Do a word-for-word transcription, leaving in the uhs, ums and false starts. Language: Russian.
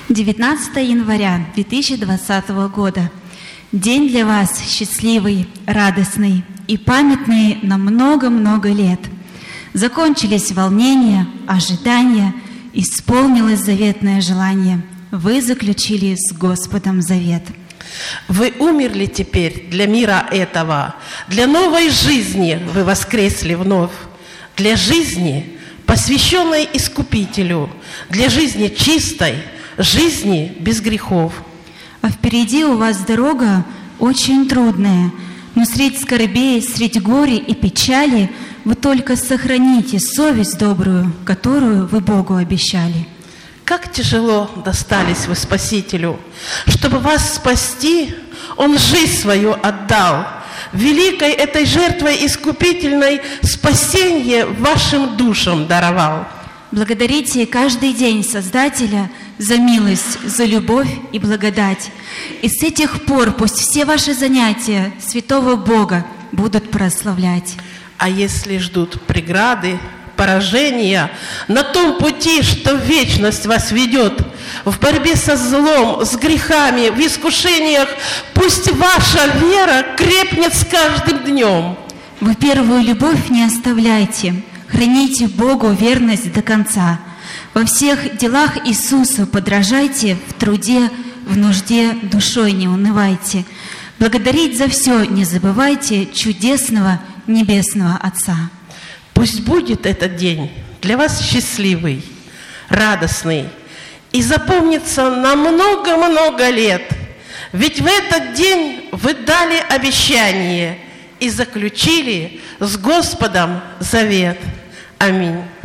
девятнадцатое января две тысячи двадцатого года. День для вас счастливый, радостный и памятный на много-много лет. Закончились волнения, ожидания, исполнилось заветное желание. Вы заключили с Господом завет. Вы умерли теперь для мира этого, для новой жизни вы воскресли вновь, для жизни, посвященной Искупителю, для жизни чистой, жизни без грехов. А впереди у вас дорога очень трудная, но средь скорбей, средь горя и печали вы только сохраните совесть добрую, которую вы Богу обещали. Как тяжело достались вы Спасителю, чтобы вас спасти, Он жизнь свою отдал. Великой этой жертвой искупительной спасение вашим душам даровал. Благодарите каждый день Создателя за милость, за любовь и благодать. И с этих пор пусть все ваши занятия святого Бога будут прославлять. А если ждут преграды, поражения на том пути, что в вечность вас ведет, в борьбе со злом, с грехами, в искушениях, пусть ваша вера крепнет с каждым днем. Вы первую любовь не оставляйте, храните Богу верность до конца. Во всех делах Иисусу подражайте, в труде, в нужде душой не унывайте. Благодарить за все не забывайте чудесного небесного Отца. Пусть будет этот день для вас счастливый, радостный и запомнится на много-много лет. Ведь в этот день вы дали обещание и заключили с Господом завет. Аминь.